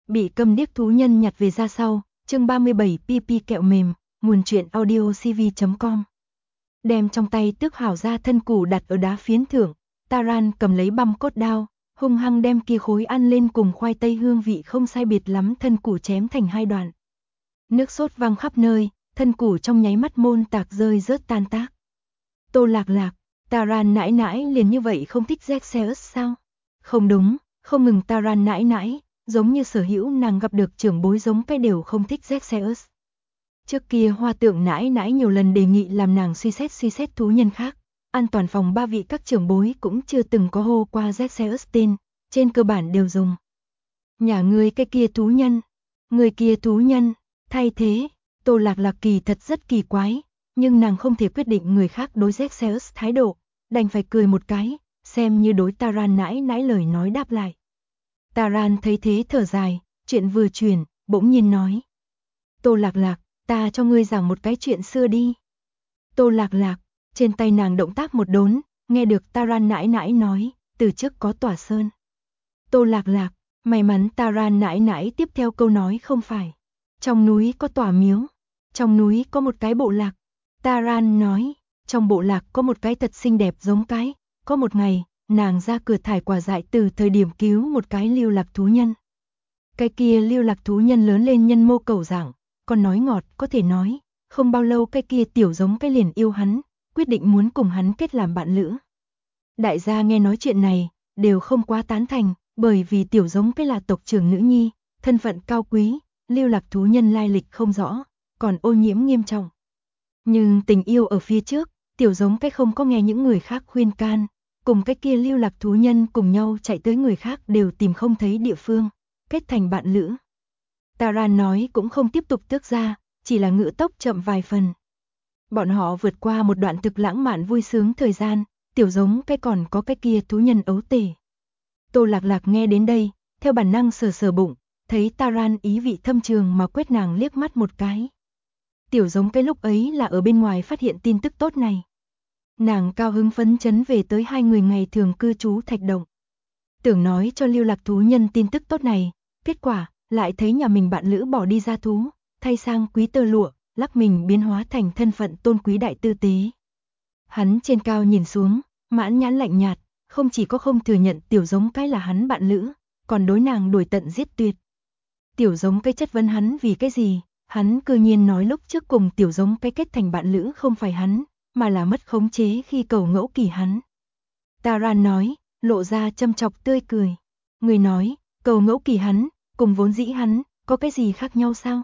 Bị câm điếc thú nhân nhặt về ra sau, chương 37 PP kẹo mềm, nguồn truyện audio cv.com. Đem trong tay tước hảo ra thân củ đặt ở đá phiến thượng, Taran cầm lấy băm cốt đao, hung hăng đem kia khối ăn lên cùng khoai tây hương vị không sai biệt lắm thân củ chém thành hai đoạn. Nước sốt văng khắp nơi, thân củ trong nháy mắt môn tạc rơi rớt tan tác. Tô Lạc Lạc, Taran nãi nãi liền như vậy không thích Xerxes sao? Không đúng, không ngừng Taran nãi nãi, giống như sở hữu nàng gặp được trưởng bối giống cái đều không thích Xerxes. Trước kia Hoa Tượng nãi nãi nhiều lần đề nghị làm nàng suy xét thú nhân khác, an toàn phòng ba vị các trưởng bối cũng chưa từng có hô qua Xerxes tên, trên cơ bản đều dùng. Nhà ngươi cái kia thú nhân, người kia thú nhân, thay thế, Tô Lạc Lạc kỳ thật rất kỳ quái, nhưng nàng không thể quyết định người khác đối Xerxes thái độ, đành phải cười một cái, xem như đối Taran nãi nãi lời nói đáp lại. Taran thấy thế thở dài, chuyện vừa chuyển, bỗng nhiên nói. Tô Lạc Lạc, ta cho ngươi giảng một cái chuyện xưa đi. Tô Lạc Lạc, trên tay nàng động tác một đốn, nghe được Taran nãi nãi nói, từ trước có tỏa sơn. Tô Lạc Lạc, may mắn Taran nãi nãi tiếp theo câu nói không phải. Trong núi có tỏa miếu, trong núi có một cái bộ lạc. Taran nói, trong bộ lạc có một cái thật xinh đẹp giống cái, có một ngày, nàng ra cửa thải quả dại từ thời điểm cứu một cái lưu lạc thú nhân. Cái kia lưu lạc thú nhân lớn lên nhân mô cầu dạng, còn nói ngọt có thể nói, không bao lâu cái kia tiểu giống cái liền yêu hắn, quyết định muốn cùng hắn kết làm bạn lữ. Đại gia nghe nói chuyện này, đều không quá tán thành, bởi vì tiểu giống cái là tộc trưởng nữ nhi, thân phận cao quý, lưu lạc thú nhân lai lịch không rõ, còn ô nhiễm nghiêm trọng. Nhưng tình yêu ở phía trước, tiểu giống cái không có nghe những người khác khuyên can, cùng cái kia lưu lạc thú nhân cùng nhau chạy tới người khác đều tìm không thấy địa phương, kết thành bạn lữ. Taran nói cũng không tiếp tục tước ra, chỉ là ngữ tốc chậm vài phần. Bọn họ vượt qua một đoạn thực lãng mạn vui sướng thời gian, tiểu giống cái còn có cái kia thú nhân ấu tể. Tô Lạc Lạc nghe đến đây, theo bản năng sờ sờ bụng, thấy Taran ý vị thâm trường mà quét nàng liếc mắt một cái. Tiểu giống cái lúc ấy là ở bên ngoài phát hiện tin tức tốt này. Nàng cao hứng phấn chấn về tới hai người ngày thường cư trú Thạch Động. Tưởng nói cho lưu lạc thú nhân tin tức tốt này, kết quả, lại thấy nhà mình bạn lữ bỏ đi ra thú, thay sang quý tơ lụa, lắc mình biến hóa thành thân phận tôn quý đại tư tế. Hắn trên cao nhìn xuống, mãn nhãn lạnh nhạt, không chỉ có không thừa nhận tiểu giống cái là hắn bạn lữ, còn đối nàng đuổi tận giết tuyệt. Tiểu giống cái chất vấn hắn vì cái gì, hắn cư nhiên nói lúc trước cùng tiểu giống cái kết thành bạn lữ không phải hắn, mà là mất khống chế khi cầu ngẫu kỳ hắn. Taran nói, lộ ra châm chọc tươi cười. Người nói, cầu ngẫu kỳ hắn, cùng vốn dĩ hắn, có cái gì khác nhau sao?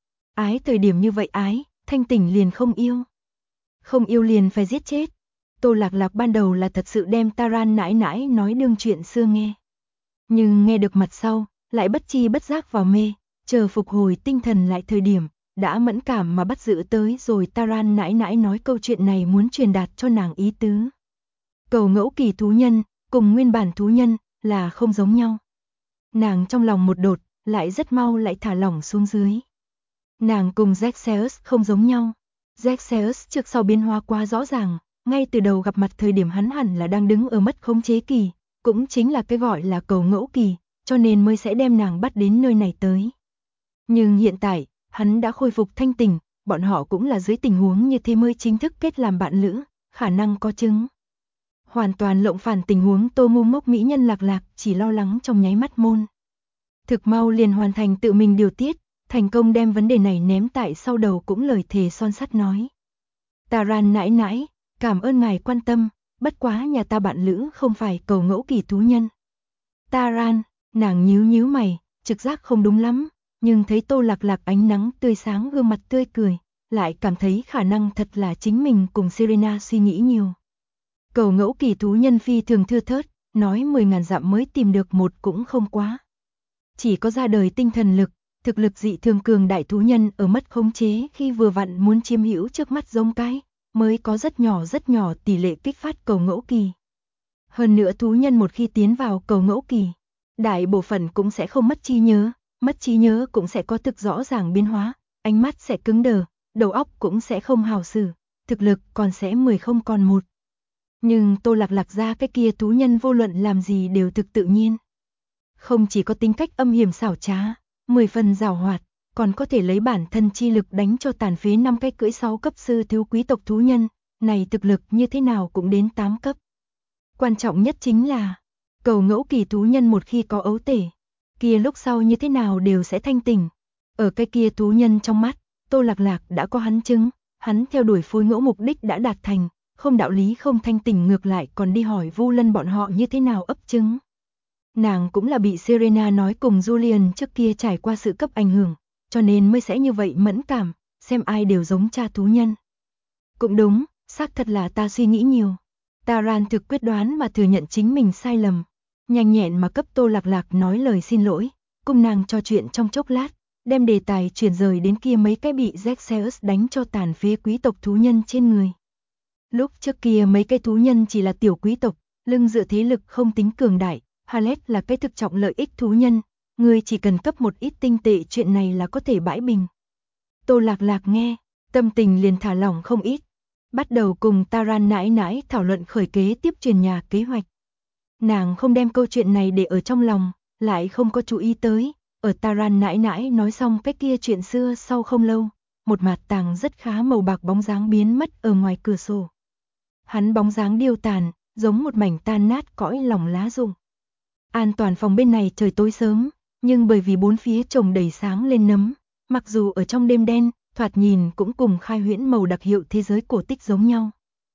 Ái thời điểm như vậy ái, thanh tỉnh liền không yêu. Không yêu liền phải giết chết. Tô Lạc Lạc ban đầu là thật sự đem Taran nãi nãi nói đương chuyện xưa nghe. Nhưng nghe được mặt sau, lại bất chi bất giác vào mê, chờ phục hồi tinh thần lại thời điểm, đã mẫn cảm mà bắt giữ tới rồi Taran nãi nãi nói câu chuyện này muốn truyền đạt cho nàng ý tứ. Cầu ngẫu kỳ thú nhân, cùng nguyên bản thú nhân, là không giống nhau. Nàng trong lòng một đột, lại rất mau lại thả lỏng xuống dưới. Nàng cùng Xerxes không giống nhau. Xerxes trước sau biến hóa quá rõ ràng, ngay từ đầu gặp mặt thời điểm hắn hẳn là đang đứng ở mất khống chế kỳ, cũng chính là cái gọi là cầu ngẫu kỳ, cho nên mới sẽ đem nàng bắt đến nơi này tới. Nhưng hiện tại, hắn đã khôi phục thanh tỉnh, bọn họ cũng là dưới tình huống như thế mới chính thức kết làm bạn lữ, khả năng có chứng. Hoàn toàn lộng phản tình huống Tô ngu ngốc mỹ nhân Lạc Lạc chỉ lo lắng trong nháy mắt môn. Thực mau liền hoàn thành tự mình điều tiết, thành công đem vấn đề này ném tại sau đầu cũng lời thề son sắt nói. Taran nãi nãi, cảm ơn ngài quan tâm, bất quá nhà ta bạn lữ không phải cầu ngẫu kỳ thú nhân. Taran, nàng nhíu mày, trực giác không đúng lắm, nhưng thấy Tô Lạc Lạc ánh nắng tươi sáng gương mặt tươi cười, lại cảm thấy khả năng thật là chính mình cùng Serena suy nghĩ nhiều. Cầu ngẫu kỳ thú nhân phi thường thưa thớt, nói 10.000 dặm mới tìm được một cũng không quá. Chỉ có ra đời tinh thần lực, thực lực dị thường cường đại thú nhân ở mất khống chế khi vừa vặn muốn chiếm hữu trước mắt giống cái, mới có rất nhỏ tỷ lệ kích phát cầu ngẫu kỳ. Hơn nữa thú nhân một khi tiến vào cầu ngẫu kỳ, đại bộ phận cũng sẽ không mất trí nhớ cũng sẽ có thực rõ ràng biến hóa, ánh mắt sẽ cứng đờ, đầu óc cũng sẽ không hào xử, thực lực còn sẽ 10 không còn 1. Nhưng Tô Lạc Lạc ra cái kia thú nhân vô luận làm gì đều thực tự nhiên. Không chỉ có tính cách âm hiểm xảo trá, 10 phần giàu hoạt, còn có thể lấy bản thân chi lực đánh cho tàn phế 5 cái cưỡi 6 cấp sư thiếu quý tộc thú nhân, này thực lực như thế nào cũng đến 8 cấp. Quan trọng nhất chính là, cầu ngẫu kỳ thú nhân một khi có ấu tể, kia lúc sau như thế nào đều sẽ thanh tỉnh. Ở cái kia thú nhân trong mắt, Tô Lạc Lạc đã có hắn chứng, hắn theo đuổi phối ngẫu mục đích đã đạt thành, không đạo lý không thanh tỉnh ngược lại còn đi hỏi Vu Lân bọn họ như thế nào ấp trứng. Nàng cũng là bị Serena nói cùng Julian trước kia trải qua sự cấp ảnh hưởng, cho nên mới sẽ như vậy mẫn cảm, xem ai đều giống cha thú nhân. Cũng đúng, xác thật là ta suy nghĩ nhiều. Taran thực quyết đoán mà thừa nhận chính mình sai lầm, nhanh nhẹn mà cấp Tô Lạc Lạc nói lời xin lỗi, cùng nàng trò chuyện trong chốc lát, đem đề tài chuyển rời đến kia mấy cái bị Zexeus đánh cho tàn phế quý tộc thú nhân trên người. Lúc trước kia mấy cái thú nhân chỉ là tiểu quý tộc, lưng dựa thế lực không tính cường đại, Halet là cái thực trọng lợi ích thú nhân, người chỉ cần cấp một ít tinh tệ chuyện này là có thể bãi bình. Tô Lạc Lạc nghe, tâm tình liền thả lỏng không ít, bắt đầu cùng Taran nãi nãi thảo luận khởi kế tiếp truyền nhà kế hoạch. Nàng không đem câu chuyện này để ở trong lòng, lại không có chú ý tới, ở Taran nãi nãi nói xong cái kia chuyện xưa sau không lâu, một mặt tàng rất khá màu bạc bóng dáng biến mất ở ngoài cửa sổ. Hắn bóng dáng điêu tàn, giống một mảnh tan nát cõi lòng lá rụng. An toàn phòng bên này trời tối sớm, nhưng bởi vì bốn phía trồng đầy sáng lên nấm, mặc dù ở trong đêm đen, thoạt nhìn cũng cùng khai huyễn màu đặc hiệu thế giới cổ tích giống nhau.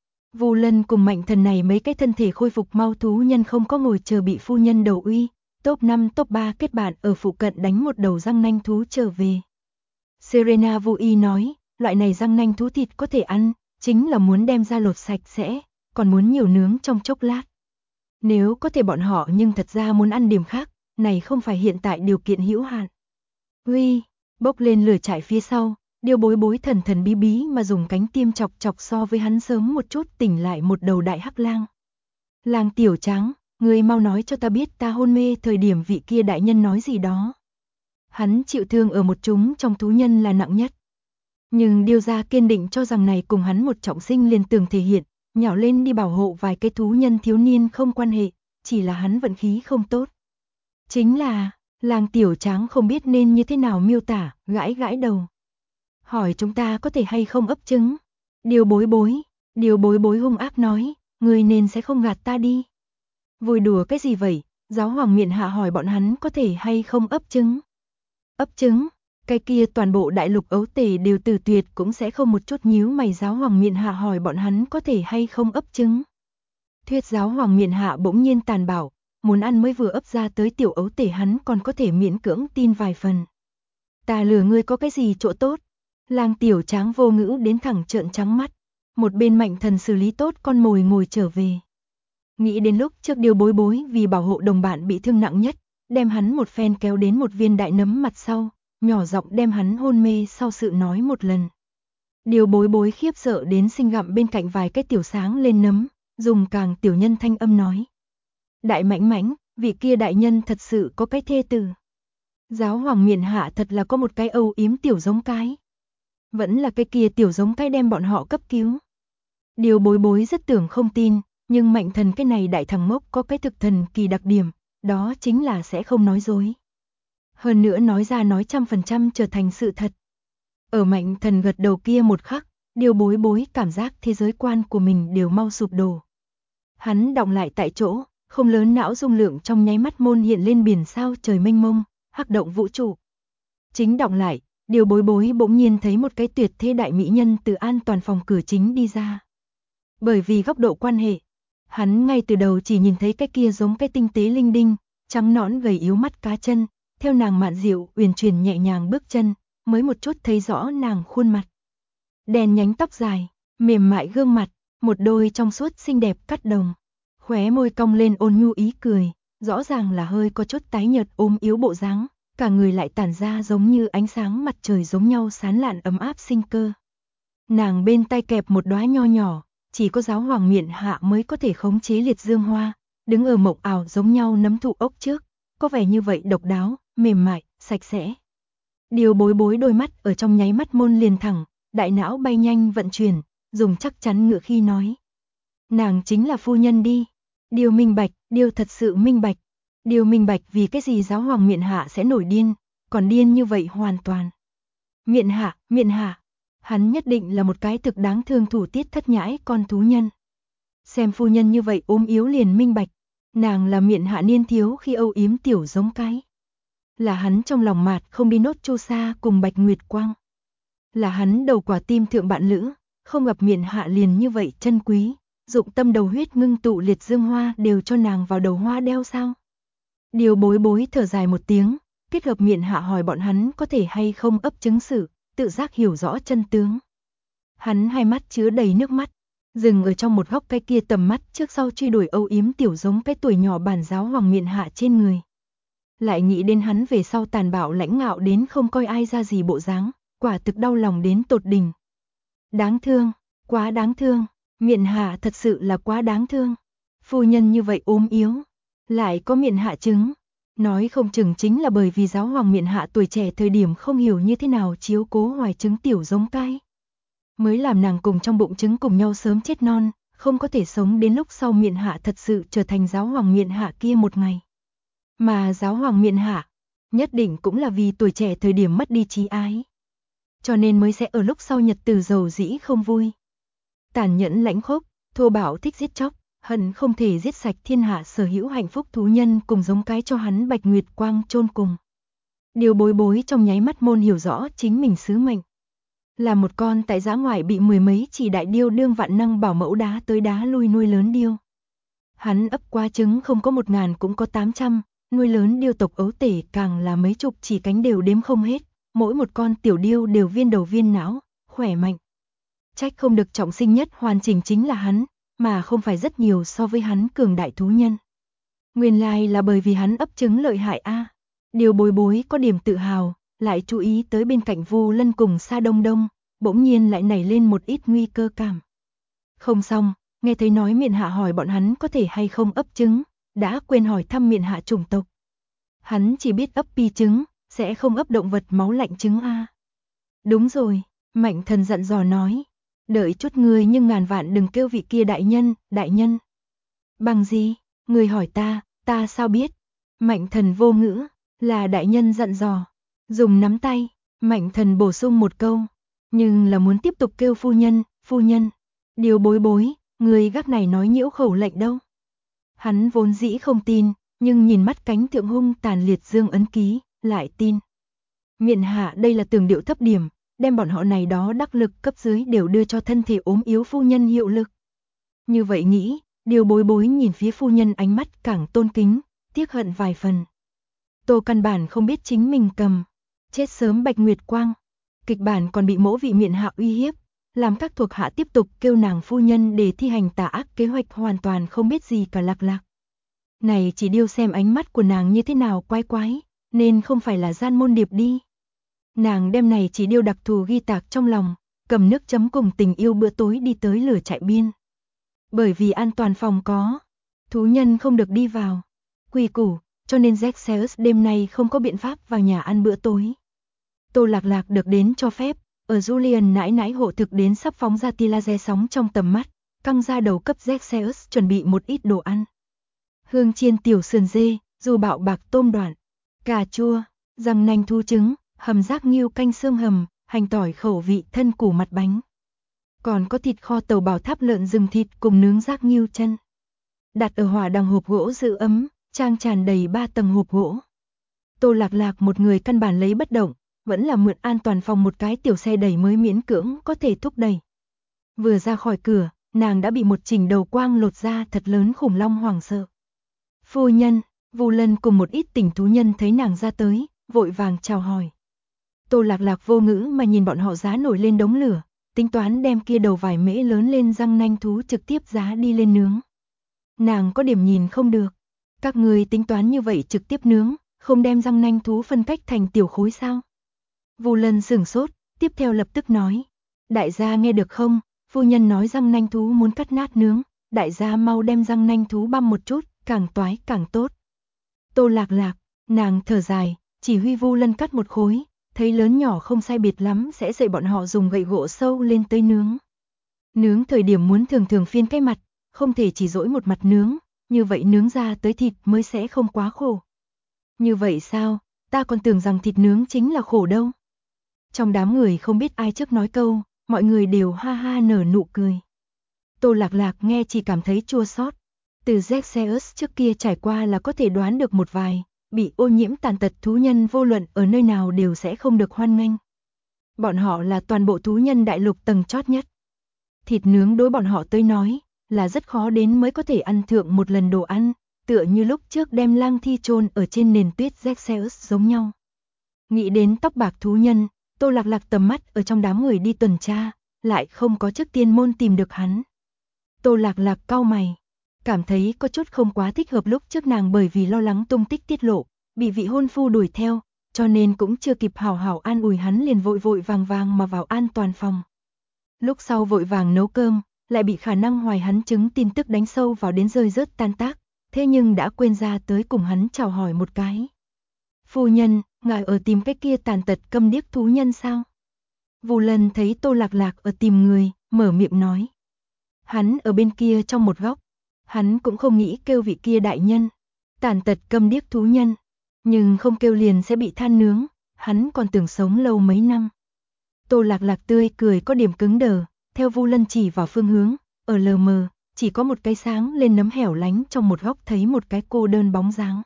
Vu Lân cùng Mạnh Thần này mấy cái thân thể khôi phục mau thú nhân không có ngồi chờ bị phu nhân đầu uy, top 5 top 3 kết bạn ở phụ cận đánh một đầu răng nanh thú trở về. Serena vui nói, loại này răng nanh thú thịt có thể ăn, chính là muốn đem ra lột sạch sẽ, còn muốn nhiều nướng trong chốc lát. Nếu có thể bọn họ nhưng thật ra muốn ăn điểm khác, này không phải hiện tại điều kiện hữu hạn. Uy, bốc lên lửa trại phía sau, Điêu Bối Bối thần thần bí bí mà dùng cánh tiêm chọc chọc so với hắn sớm một chút tỉnh lại một đầu đại hắc lang. Lang tiểu trắng, ngươi mau nói cho ta biết ta hôn mê thời điểm vị kia đại nhân nói gì đó. Hắn chịu thương ở một chúng trong thú nhân là nặng nhất. Nhưng Điêu gia kiên định cho rằng này cùng hắn một trọng sinh liền tường thể hiện, nhào lên đi bảo hộ vài cái thú nhân thiếu niên không quan hệ, chỉ là hắn vận khí không tốt. Chính là, Lang tiểu trắng không biết nên như thế nào miêu tả, gãi gãi đầu. Hỏi chúng ta có thể hay không ấp trứng. Điêu Bối Bối hung ác nói, người nên sẽ không gạt ta đi. Vui đùa cái gì vậy, giáo hoàng miện hạ hỏi bọn hắn có thể hay không ấp trứng. Ấp trứng, cái kia toàn bộ đại lục ấu tể đều từ tuyệt cũng sẽ không một chút nhíu mày giáo hoàng miện hạ hỏi bọn hắn có thể hay không ấp trứng. Thuyết giáo hoàng miện hạ bỗng nhiên tàn bảo, muốn ăn mới vừa ấp ra tới tiểu ấu tể hắn còn có thể miễn cưỡng tin vài phần. Ta lừa ngươi có cái gì chỗ tốt? Lang tiểu tráng vô ngữ đến thẳng trợn trắng mắt, một bên Mạnh Thần xử lý tốt con mồi ngồi trở về. Nghĩ đến lúc trước Điêu Bối Bối vì bảo hộ đồng bạn bị thương nặng nhất, đem hắn một phen kéo đến một viên đại nấm mặt sau, nhỏ giọng đem hắn hôn mê sau sự nói một lần. Điêu Bối Bối khiếp sợ đến sinh gặm bên cạnh vài cái tiểu sáng lên nấm, dùng càng tiểu nhân thanh âm nói. Đại mãnh mãnh, vị kia đại nhân thật sự có cái thê tử. Giáo hoàng miện hạ thật là có một cái âu yếm tiểu giống cái. Vẫn là cái kia tiểu giống cái đem bọn họ cấp cứu. Điêu Bối Bối rất tưởng không tin, nhưng Mạnh Thần cái này đại thằng ngốc có cái thực thần kỳ đặc điểm, đó chính là sẽ không nói dối. Hơn nữa nói ra nói 100% trở thành sự thật. Ở Mạnh Thần gật đầu kia một khắc, Điêu Bối Bối cảm giác thế giới quan của mình đều mau sụp đổ. Hắn đọng lại tại chỗ, không lớn não dung lượng trong nháy mắt môn hiện lên biển sao trời mênh mông, hắc động vũ trụ. Chính đọng lại, Điêu Bối Bối bỗng nhiên thấy một cái tuyệt thế đại mỹ nhân từ an toàn phòng cửa chính đi ra. Bởi vì góc độ quan hệ, hắn ngay từ đầu chỉ nhìn thấy cái kia giống cái tinh tế linh đinh, trắng nõn gầy yếu mắt cá chân, theo nàng mạn dịu uyển chuyển nhẹ nhàng bước chân, mới một chút thấy rõ nàng khuôn mặt. Đen nhánh tóc dài, mềm mại gương mặt, một đôi trong suốt xinh đẹp cắt đồng, khóe môi cong lên ôn nhu ý cười, rõ ràng là hơi có chút tái nhợt ốm yếu bộ dáng, cả người lại tản ra giống như ánh sáng mặt trời giống nhau sáng lạn ấm áp sinh cơ. Nàng bên tay kẹp một đóa nho nhỏ, chỉ có giáo hoàng miện hạ mới có thể khống chế liệt dương hoa, đứng ở mộng ảo giống nhau nấm thụ ốc trước, có vẻ như vậy độc đáo, mềm mại, sạch sẽ. Điêu Bối Bối đôi mắt ở trong nháy mắt môn liền thẳng, đại não bay nhanh vận chuyển, dùng chắc chắn ngựa khi nói. Nàng chính là phu nhân đi. Điêu minh bạch, Điêu thật sự minh bạch. Điêu minh bạch vì cái gì giáo hoàng miện hạ sẽ nổi điên, còn điên như vậy hoàn toàn. Miện hạ, hắn nhất định là một cái thực đáng thương thủ tiết thất nhãi con thú nhân. Xem phu nhân như vậy ốm yếu liền minh bạch, nàng là miện hạ niên thiếu khi âu yếm tiểu giống cái. Là hắn trong lòng mạt không đi nốt Chu Sa cùng Bạch Nguyệt Quang. Là hắn đầu quả tim thượng bạn lữ, không gặp miện hạ liền như vậy chân quý, dụng tâm đầu huyết ngưng tụ liệt dương hoa đều cho nàng vào đầu hoa đeo sao. Điều bối bối thở dài một tiếng, kết hợp miện hạ hỏi bọn hắn có thể hay không ấp chứng sự, tự giác hiểu rõ chân tướng. Hắn hai mắt chứa đầy nước mắt, dừng ở trong một góc cái kia tầm mắt trước sau truy đuổi âu yếm tiểu giống cái tuổi nhỏ bản giáo hoàng miện hạ trên người. Lại nghĩ đến hắn về sau tàn bạo lãnh ngạo đến không coi ai ra gì bộ dáng, quả thực đau lòng đến tột đỉnh. Đáng thương, quá đáng thương, miện hạ thật sự là quá đáng thương. Phu nhân như vậy ốm yếu, lại có miện hạ chứng. Nói không chừng chính là bởi vì giáo hoàng miện hạ tuổi trẻ thời điểm không hiểu như thế nào chiếu cố hoài trứng tiểu giống cái. Mới làm nàng cùng trong bụng trứng cùng nhau sớm chết non, không có thể sống đến lúc sau miện hạ thật sự trở thành giáo hoàng miện hạ kia một ngày. Mà giáo hoàng miện hạ, nhất định cũng là vì tuổi trẻ thời điểm mất đi trí ái. Cho nên mới sẽ ở lúc sau nhật từ dầu dĩ không vui. Tàn nhẫn lãnh khốc, thô bạo thích giết chóc, hận không thể giết sạch thiên hạ sở hữu hạnh phúc thú nhân cùng giống cái cho hắn Bạch Nguyệt Quang chôn cùng. Điều bối bối trong nháy mắt môn hiểu rõ chính mình sứ mệnh. Là một con tại giã ngoại bị mười mấy chỉ đại điêu đương vạn năng bảo mẫu đá tới đá lui nuôi lớn điêu. Hắn ấp qua trứng không có 1000 cũng có 800, nuôi lớn điêu tộc ấu tể càng là mấy chục chỉ cánh đều đếm không hết, mỗi một con tiểu điêu đều viên đầu viên não, khỏe mạnh. Trách không được trọng sinh nhất hoàn chỉnh chính là hắn, mà không phải rất nhiều so với hắn cường đại thú nhân. Nguyên lai là bởi vì hắn ấp trứng lợi hại a. Điều bối bối có điểm tự hào, lại chú ý tới bên cạnh Vu Lân cùng Sa Đông Đông, bỗng nhiên lại nảy lên một ít nguy cơ cảm. Không xong, nghe thấy nói miện hạ hỏi bọn hắn có thể hay không ấp trứng, đã quên hỏi thăm miện hạ chủng tộc. Hắn chỉ biết ấp pi trứng, sẽ không ấp động vật máu lạnh trứng a. Đúng rồi, Mạnh Thần dặn dò nói, đợi chút ngươi nhưng ngàn vạn đừng kêu vị kia đại nhân. Bằng gì? Ngươi hỏi ta sao biết? Mạnh Thần vô ngữ, là đại nhân dặn dò. Dùng nắm tay, Mạnh Thần bổ sung một câu, nhưng là muốn tiếp tục kêu phu nhân. Điều bối bối, người gác này nói nhiễu khẩu lệnh đâu. Hắn vốn dĩ không tin, nhưng nhìn mắt cánh thượng hung tàn liệt dương ấn ký, lại tin. Miện hạ đây là tường điệu thấp điểm, đem bọn họ này đó đắc lực cấp dưới đều đưa cho thân thể ốm yếu phu nhân hiệu lực. Như vậy nghĩ, điều bối bối nhìn phía phu nhân ánh mắt càng tôn kính, tiếc hận vài phần. Tô căn bản không biết chính mình cầm, chết sớm Bạch Nguyệt Quang. Kịch bản còn bị mỗ vị miện hạ uy hiếp, làm các thuộc hạ tiếp tục kêu nàng phu nhân để thi hành tà ác kế hoạch hoàn toàn không biết gì cả lạc. Này chỉ điêu xem ánh mắt của nàng như thế nào quái, nên không phải là gian môn điệp đi. Nàng đem này chỉ điêu đặc thù ghi tạc trong lòng, cầm nước chấm cùng tình yêu bữa tối đi tới lửa trại biên. Bởi vì an toàn phòng có, thú nhân không được đi vào, quy củ, cho nên Zexeus đêm nay không có biện pháp vào nhà ăn bữa tối. Tô Lạc được đến cho phép, ở Julian nãi hộ thực đến sắp phóng ra tia laser sóng trong tầm mắt, căng ra đầu cấp Zexeus chuẩn bị một ít đồ ăn. Hương chiên tiểu sườn dê, dù bạo bạc tôm đoạn, cà chua, răng nanh thu trứng, hầm rác nghêu canh xương hầm, hành tỏi khẩu vị thân củ mặt bánh. Còn có thịt kho tàu bảo tháp lợn rừng thịt cùng nướng rác nghêu chân. Đặt ở hỏa đằng hộp gỗ giữ ấm, trang tràn đầy 3 tầng hộp gỗ. Tô Lạc một người căn bản lấy bất động, vẫn là mượn an toàn phòng một cái tiểu xe đẩy mới miễn cưỡng có thể thúc đẩy. Vừa ra khỏi cửa, nàng đã bị một chỉnh đầu quang lột ra thật lớn khủng long hoảng sợ. Phu nhân, Vu Lân cùng một ít tỉnh thú nhân thấy nàng ra tới, vội vàng chào hỏi. Tô Lạc vô ngữ mà nhìn bọn họ giá nổi lên đống lửa, tính toán đem kia đầu vải mễ lớn lên răng nanh thú trực tiếp giá đi lên nướng. Nàng có điểm nhìn không được, các người tính toán như vậy trực tiếp nướng, không đem răng nanh thú phân cách thành tiểu khối sao? Vu Lân sửng sốt, tiếp theo lập tức nói, đại gia nghe được không, phu nhân nói răng nanh thú muốn cắt nát nướng, đại gia mau đem răng nanh thú băm một chút, càng toái càng tốt. Tô Lạc, nàng thở dài, chỉ huy Vu Lân cắt một khối, thấy lớn nhỏ không sai biệt lắm sẽ dạy bọn họ dùng gậy gỗ sâu lên tới nướng. Nướng thời điểm muốn thường phiên cái mặt, không thể chỉ dỗi một mặt nướng, như vậy nướng ra tới thịt mới sẽ không quá khô. Như vậy sao, ta còn tưởng rằng thịt nướng chính là khổ đâu. Trong đám người không biết ai trước nói câu, mọi người đều ha ha nở nụ cười. Tô Lạc Lạc nghe chỉ cảm thấy chua xót. Từ Xerxes trước kia trải qua là có thể đoán được một vài, bị ô nhiễm tàn tật thú nhân vô luận ở nơi nào đều sẽ không được hoan nghênh. Bọn họ là toàn bộ thú nhân đại lục tầng chót nhất. Thịt nướng đối bọn họ tới nói, là rất khó đến mới có thể ăn thượng một lần đồ ăn, tựa như lúc trước đem lang thi chôn ở trên nền tuyết Xerxes giống nhau. Nghĩ đến tóc bạc thú nhân, Tô Lạc Lạc tầm mắt ở trong đám người đi tuần tra, lại không có trước tiên môn tìm được hắn. Tô Lạc Lạc cau mày, cảm thấy có chút không quá thích hợp. Lúc trước nàng bởi vì lo lắng tung tích tiết lộ, bị vị hôn phu đuổi theo, cho nên cũng chưa kịp hảo hảo an ủi hắn liền vội vội vàng vàng mà vào an toàn phòng. Lúc sau vội vàng nấu cơm, lại bị khả năng hoài hắn chứng tin tức đánh sâu vào đến rơi rớt tan tác, thế nhưng đã quên ra tới cùng hắn chào hỏi một cái. Phu nhân, ngài ở tìm cái kia tàn tật câm điếc thú nhân sao? Vu Lân thấy Tô Lạc Lạc ở tìm người, mở miệng nói. Hắn ở bên kia trong một góc, hắn cũng không nghĩ kêu vị kia đại nhân, tàn tật câm điếc thú nhân, nhưng không kêu liền sẽ bị than nướng, hắn còn tưởng sống lâu mấy năm. Tô Lạc Lạc tươi cười có điểm cứng đờ, theo Vu Lân chỉ vào phương hướng, ở lờ mờ, chỉ có một cái sáng lên nấm hẻo lánh trong một góc thấy một cái cô đơn bóng dáng.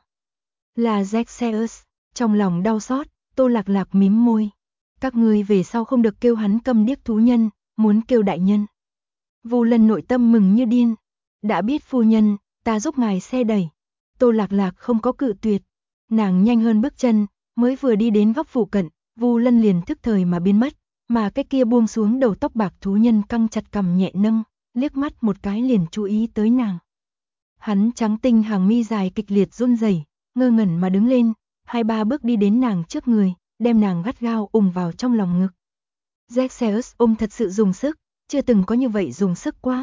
Là Xerxes, trong lòng đau xót, Tô Lạc Lạc mím môi. Các ngươi về sau không được kêu hắn câm điếc thú nhân, muốn kêu đại nhân. Vu Lân nội tâm mừng như điên. Đã biết phu nhân, ta giúp ngài xe đẩy. Tô Lạc Lạc không có cự tuyệt. Nàng nhanh hơn bước chân, mới vừa đi đến góc phụ cận, Vu Lân liền thức thời mà biến mất. Mà cái kia buông xuống đầu tóc bạc thú nhân căng chặt cằm nhẹ nâng, liếc mắt một cái liền chú ý tới nàng. Hắn trắng tinh hàng mi dài kịch liệt run rẩy, ngơ ngẩn mà đứng lên, 2-3 bước đi đến nàng trước người, đem nàng gắt gao ôm vào trong lòng ngực. Xerxes ôm thật sự dùng sức, chưa từng có như vậy dùng sức quá.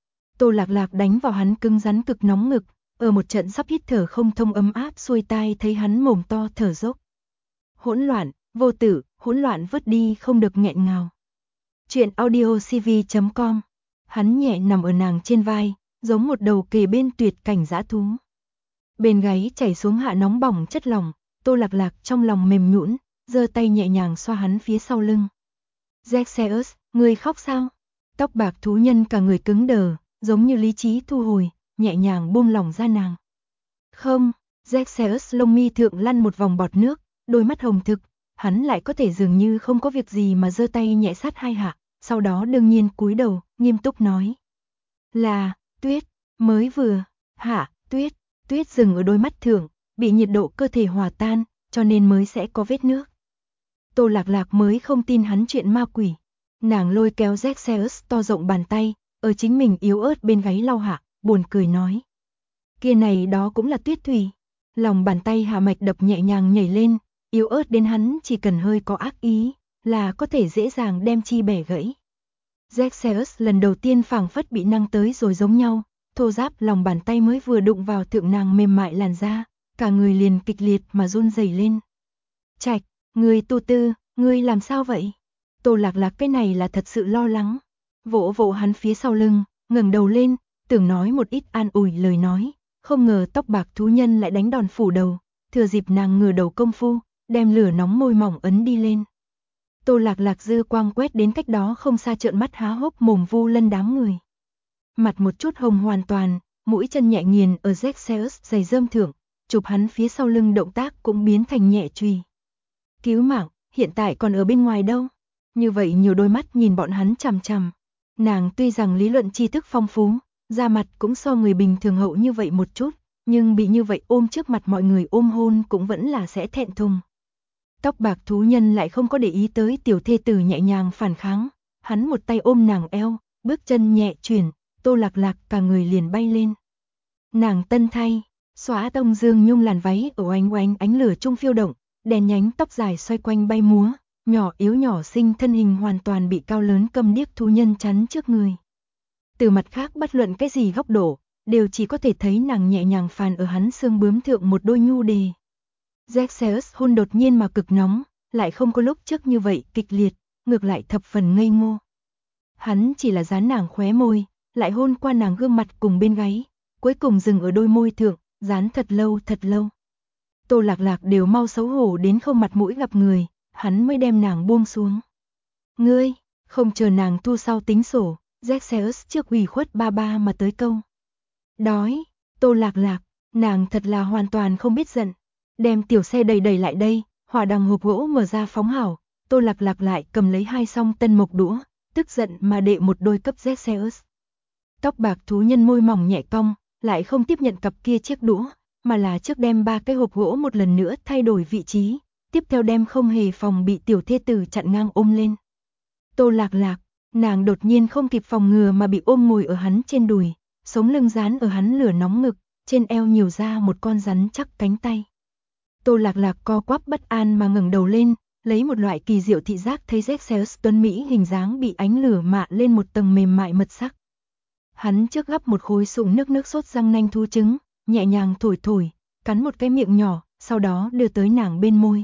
Tô Lạc Lạc đánh vào hắn cứng rắn cực nóng ngực, ở một trận sắp hít thở không thông ấm áp xuôi tai thấy hắn mồm to thở dốc. Hỗn loạn, vô tử, hỗn loạn vứt đi không được nghẹn ngào. Chuyện audiocv.com. Hắn nhẹ nằm ở nàng trên vai, giống một đầu kề bên tuyệt cảnh dã thú. Bên gáy chảy xuống hạ nóng bỏng chất lỏng, Tô Lạc Lạc trong lòng mềm nhũn, giơ tay nhẹ nhàng xoa hắn phía sau lưng. Xerxes, ngươi khóc sao? Tóc bạc thú nhân cả người cứng đờ, giống như lý trí thu hồi, nhẹ nhàng buông lỏng ra nàng. Không, Xerxes lông mi thượng lăn một vòng bọt nước, đôi mắt hồng thực, hắn lại có thể dường như không có việc gì mà giơ tay nhẹ sát 2 hạ, sau đó đương nhiên cúi đầu, nghiêm túc nói. Là, tuyết, mới vừa, hạ, tuyết, tuyết dừng ở đôi mắt thượng, bị nhiệt độ cơ thể hòa tan, cho nên mới sẽ có vết nước. Tô Lạc Lạc mới không tin hắn chuyện ma quỷ. Nàng lôi kéo Xerxes to rộng bàn tay, ở chính mình yếu ớt bên gáy lau hạ, buồn cười nói. Kia này đó cũng là tuyết thủy. Lòng bàn tay hạ mạch đập nhẹ nhàng nhảy lên, yếu ớt đến hắn chỉ cần hơi có ác ý, là có thể dễ dàng đem chi bẻ gãy. Xerxes lần đầu tiên phảng phất bị năng tới rồi giống nhau, thô ráp lòng bàn tay mới vừa đụng vào thượng nàng mềm mại làn da, cả người liền kịch liệt mà run rẩy lên. Trạch, ngươi tu tư, ngươi làm sao vậy? Tô Lạc Lạc cái này là thật sự lo lắng. Vỗ vỗ hắn phía sau lưng, ngẩng đầu lên, tưởng nói một ít an ủi lời nói, không ngờ tóc bạc thú nhân lại đánh đòn phủ đầu, thừa dịp nàng ngửa đầu công phu, đem lửa nóng môi mỏng ấn đi lên. Tô Lạc Lạc dư quang quét đến cách đó không xa trợn mắt há hốc mồm Vu Lân đám người. Mặt một chút hồng hoàn toàn, mũi chân nhẹ nghiền ở Xerxes giày rơm thượng, chụp hắn phía sau lưng động tác cũng biến thành nhẹ chùy. Cứu mạng, hiện tại còn ở bên ngoài đâu? Như vậy nhiều đôi mắt nhìn bọn hắn chằm chằm. Nàng tuy rằng lý luận tri thức phong phú, da mặt cũng so người bình thường hậu như vậy một chút, nhưng bị như vậy ôm trước mặt mọi người ôm hôn cũng vẫn là sẽ thẹn thùng. Tóc bạc thú nhân lại không có để ý tới tiểu thê tử nhẹ nhàng phản kháng, hắn một tay ôm nàng eo, bước chân nhẹ chuyển, Tô Lạc Lạc cả người liền bay lên. Nàng tân thay, xóa tông dương nhung làn váy ở oanh oanh ánh lửa trung phiêu động, đèn nhánh tóc dài xoay quanh bay múa, nhỏ yếu nhỏ xinh thân hình hoàn toàn bị cao lớn câm điếc thú nhân chắn trước người. Từ mặt khác bất luận cái gì góc độ, đều chỉ có thể thấy nàng nhẹ nhàng phàn ở hắn xương bướm thượng một đôi nhu đề. Xerxes hôn đột nhiên mà cực nóng, lại không có lúc trước như vậy kịch liệt, ngược lại thập phần ngây ngô. Hắn chỉ là dán nàng khóe môi, lại hôn qua nàng gương mặt cùng bên gáy, cuối cùng dừng ở đôi môi thượng, dán thật lâu thật lâu. Tô Lạc Lạc đều mau xấu hổ đến không mặt mũi gặp người, hắn mới đem nàng buông xuống. Ngươi, không chờ nàng thu sau tính sổ, Zexeus trước ủy khuất ba ba mà tới câu. Đói, Tô Lạc Lạc, nàng thật là hoàn toàn không biết giận. Đem tiểu xe đẩy lại đây, hỏa đằng hộp gỗ mở ra phóng hảo, Tô Lạc Lạc lại cầm lấy 2 song tân mộc đũa, tức giận mà đệ một đôi cấp Zexeus. Tóc bạc thú nhân môi mỏng nhẹ cong, lại không tiếp nhận cặp kia chiếc đũa, mà là trước đem 3 cái hộp gỗ một lần nữa thay đổi vị trí, tiếp theo đem không hề phòng bị tiểu thê tử chặn ngang ôm lên. Tô Lạc Lạc, nàng đột nhiên không kịp phòng ngừa mà bị ôm ngồi ở hắn trên đùi, sống lưng dán ở hắn lửa nóng ngực, trên eo nhiều ra một con rắn chắc cánh tay. Tô Lạc Lạc co quắp bất an mà ngẩng đầu lên, lấy một loại kỳ diệu thị giác thấy Zexeus tuấn mỹ hình dáng bị ánh lửa mạ lên một tầng mềm mại mật sắc. Hắn trước gắp một khối sụng nước sốt răng nanh thú trứng, nhẹ nhàng thổi, cắn một cái miệng nhỏ, sau đó đưa tới nàng bên môi.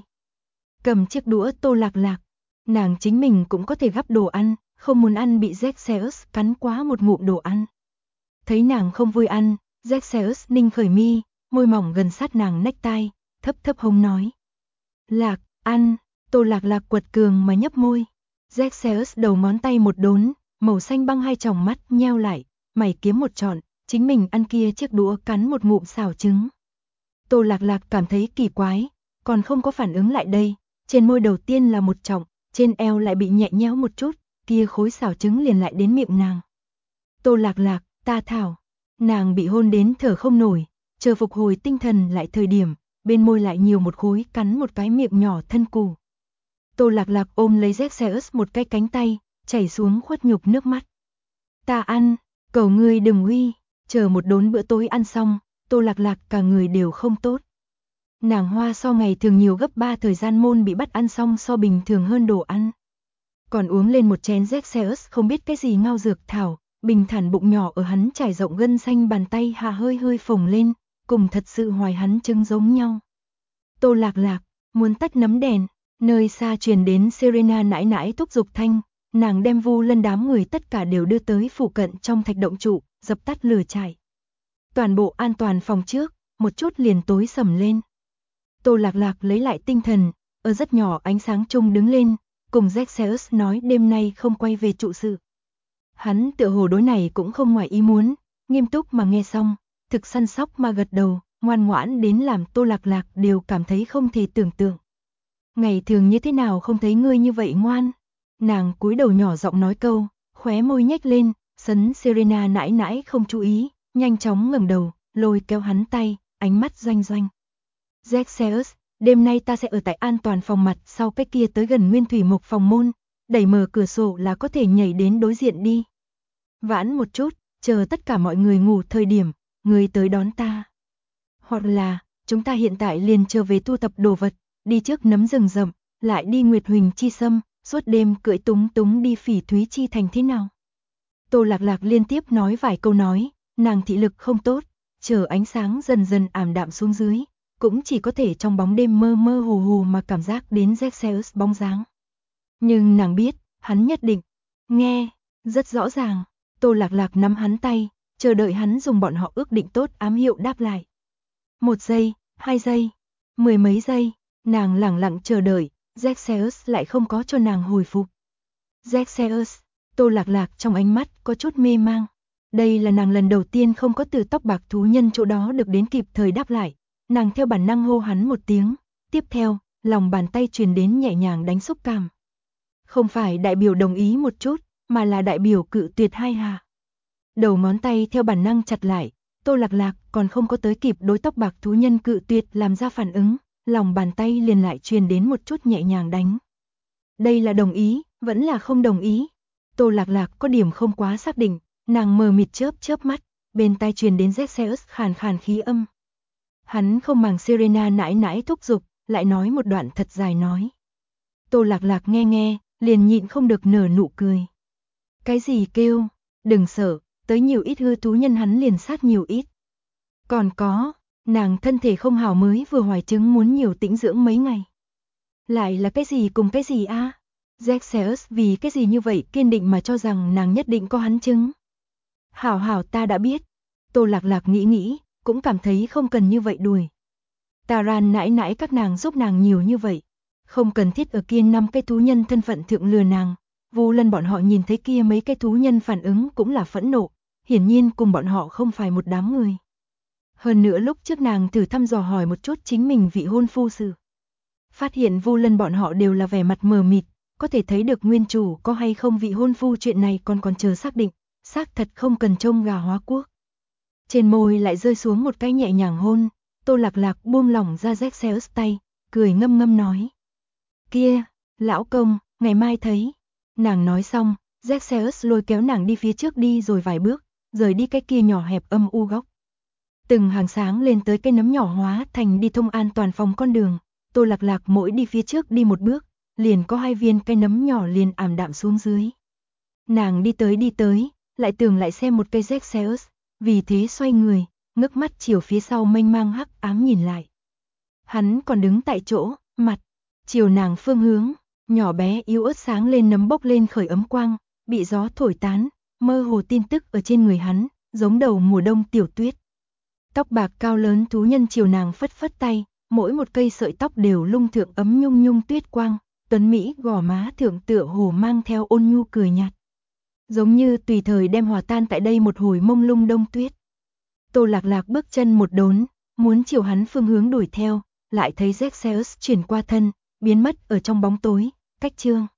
Cầm chiếc đũa Tô Lạc Lạc, nàng chính mình cũng có thể gắp đồ ăn, không muốn ăn bị Zexeus cắn quá một ngụm đồ ăn. Thấy nàng không vui ăn, Zexeus ninh khởi mi, môi mỏng gần sát nàng nách tai, thấp hông nói. Lạc, ăn, Tô Lạc Lạc quật cường mà nhấp môi. Zexeus đầu ngón tay một đốn, màu xanh băng hai tròng mắt nheo lại, mày kiếm một trọn, chính mình ăn kia chiếc đũa cắn một ngụm xào trứng. Tô Lạc Lạc cảm thấy kỳ quái, còn không có phản ứng lại đây, trên môi đầu tiên là một trọng, trên eo lại bị nhẹ nhéo một chút, kia khối xào trứng liền lại đến miệng nàng. Tô Lạc Lạc, ta thảo, nàng bị hôn đến thở không nổi, chờ phục hồi tinh thần lại thời điểm, bên môi lại nhiều một khối cắn một cái miệng nhỏ thân cù. Tô Lạc Lạc ôm lấy Zexeus một cái cánh tay, chảy xuống khuất nhục nước mắt. Ta ăn, cầu ngươi đừng uy, chờ một đốn bữa tối ăn xong, Tô Lạc Lạc cả người đều không tốt. Nàng hoa so ngày thường nhiều gấp 3 thời gian môn bị bắt ăn xong so bình thường hơn đồ ăn. Còn uống lên một chén Zexeus không biết cái gì ngao dược thảo, bình thản bụng nhỏ ở hắn trải rộng gân xanh bàn tay hạ hơi phồng lên, cùng thật sự hoài hắn trứng giống nhau. Tô Lạc Lạc, muốn tắt nấm đèn, nơi xa truyền đến Serena nãi nãi thúc giục thanh, nàng đem Vu Lân đám người tất cả đều đưa tới phụ cận trong thạch động trụ, dập tắt lửa trại. Toàn bộ an toàn phòng trước, một chút liền tối sầm lên. Tô Lạc Lạc lấy lại tinh thần, ở rất nhỏ ánh sáng chung đứng lên, cùng Zexeus nói đêm nay không quay về trụ sự. Hắn tựa hồ đối này cũng không ngoài ý muốn, nghiêm túc mà nghe xong, thực săn sóc mà gật đầu, ngoan ngoãn đến làm Tô Lạc Lạc đều cảm thấy không thể tưởng tượng. Ngày thường như thế nào không thấy ngươi như vậy ngoan? Nàng cúi đầu nhỏ giọng nói câu, khóe môi nhếch lên, sấn Serena nãi nãi không chú ý, nhanh chóng ngẩng đầu, lôi kéo hắn tay, ánh mắt doanh. Zexeus, đêm nay ta sẽ ở tại an toàn phòng mặt sau cái kia tới gần Nguyên Thủy Mộc phòng môn, đẩy mở cửa sổ là có thể nhảy đến đối diện đi. Vãn một chút, chờ tất cả mọi người ngủ thời điểm, người tới đón ta. Hoặc là, chúng ta hiện tại liền trở về tu tập đồ vật, đi trước nấm rừng rậm, lại đi Nguyệt Huỳnh Chi Sâm, suốt đêm cưỡi túng đi Phỉ Thúy Chi Thành thế nào? Tô Lạc Lạc liên tiếp nói vài câu nói, nàng thị lực không tốt, chờ ánh sáng dần ảm đạm xuống dưới, cũng chỉ có thể trong bóng đêm mơ hồ mà cảm giác đến Zexeus bóng dáng. Nhưng nàng biết, hắn nhất định nghe rất rõ ràng. Tô Lạc Lạc nắm hắn tay, chờ đợi hắn dùng bọn họ ước định tốt ám hiệu đáp lại. 1 giây, 2 giây, 10 mấy giây, nàng lẳng lặng chờ đợi, Zexeus lại không có cho nàng hồi phục. Zexeus, Tô Lạc Lạc trong ánh mắt có chút mê mang. Đây là nàng lần đầu tiên không có từ tóc bạc thú nhân chỗ đó được đến kịp thời đáp lại. Nàng theo bản năng hô hắn một tiếng, tiếp theo, lòng bàn tay truyền đến nhẹ nhàng đánh xúc cảm. Không phải đại biểu đồng ý một chút, mà là đại biểu cự tuyệt hai hà. Đầu ngón tay theo bản năng chặt lại, Tô Lạc Lạc còn không có tới kịp đối tóc bạc thú nhân cự tuyệt làm ra phản ứng, lòng bàn tay liền lại truyền đến một chút nhẹ nhàng đánh. Đây là đồng ý, vẫn là không đồng ý. Tô Lạc Lạc có điểm không quá xác định, nàng mờ mịt chớp mắt, bên tai truyền đến Zexeus khàn khí âm. Hắn không màng Serena nãi nãi thúc giục, lại nói một đoạn thật dài nói. Tô Lạc Lạc nghe, liền nhịn không được nở nụ cười. Cái gì kêu, đừng sợ, tới nhiều ít hư thú nhân hắn liền sát nhiều ít. Còn có, nàng thân thể không hảo mới vừa hoài chứng muốn nhiều tĩnh dưỡng mấy ngày. Lại là cái gì cùng cái gì a? Zexeus vì cái gì như vậy kiên định mà cho rằng nàng nhất định có hắn chứng. Hảo ta đã biết. Tô Lạc Lạc nghĩ, cũng cảm thấy không cần như vậy đuổi. Taran nãi nãi các nàng giúp nàng nhiều như vậy. Không cần thiết ở kia 5 cái thú nhân thân phận thượng lừa nàng. Vu Lân bọn họ nhìn thấy kia mấy cái thú nhân phản ứng cũng là phẫn nộ, hiển nhiên cùng bọn họ không phải một đám người. Hơn nữa lúc trước nàng thử thăm dò hỏi một chút chính mình vị hôn phu sự. Phát hiện Vu Lân bọn họ đều là vẻ mặt mờ mịt, có thể thấy được nguyên chủ có hay không vị hôn phu chuyện này còn chờ xác định, xác thật không cần trông gà hóa quốc. Trên môi lại rơi xuống một cái nhẹ nhàng hôn, Tô Lạc Lạc buông lỏng ra Zexeus tay, cười ngâm ngâm nói. Kia, lão công, ngày mai thấy. Nàng nói xong, Zexeus lôi kéo nàng đi phía trước đi rồi vài bước, rời đi cái kia nhỏ hẹp âm u góc. Từng hàng sáng lên tới cái nấm nhỏ hóa thành đi thông an toàn phòng con đường, Tô Lạc Lạc mỗi đi phía trước đi một bước, liền có 2 viên cây nấm nhỏ liền ảm đạm xuống dưới. Nàng đi tới, lại tưởng lại xem một cây Zexeus, vì thế xoay người, ngước mắt chiều phía sau mênh mang hắc ám nhìn lại. Hắn còn đứng tại chỗ, mặt chiều nàng phương hướng, nhỏ bé yếu ớt sáng lên nấm bốc lên khởi ấm quang, bị gió thổi tán, mơ hồ tin tức ở trên người hắn, giống đầu mùa đông tiểu tuyết. Tóc bạc cao lớn thú nhân chiều nàng phất phất tay, mỗi một cây sợi tóc đều lung thượng ấm nhung nhung tuyết quang, tuấn mỹ gò má thượng tựa hồ mang theo ôn nhu cười nhạt. Giống như tùy thời đem hòa tan tại đây một hồi mông lung đông tuyết. Tô Lạc Lạc bước chân một đốn, muốn chiều hắn phương hướng đuổi theo, lại thấy Zexeus chuyển qua thân, biến mất ở trong bóng tối, cách chương.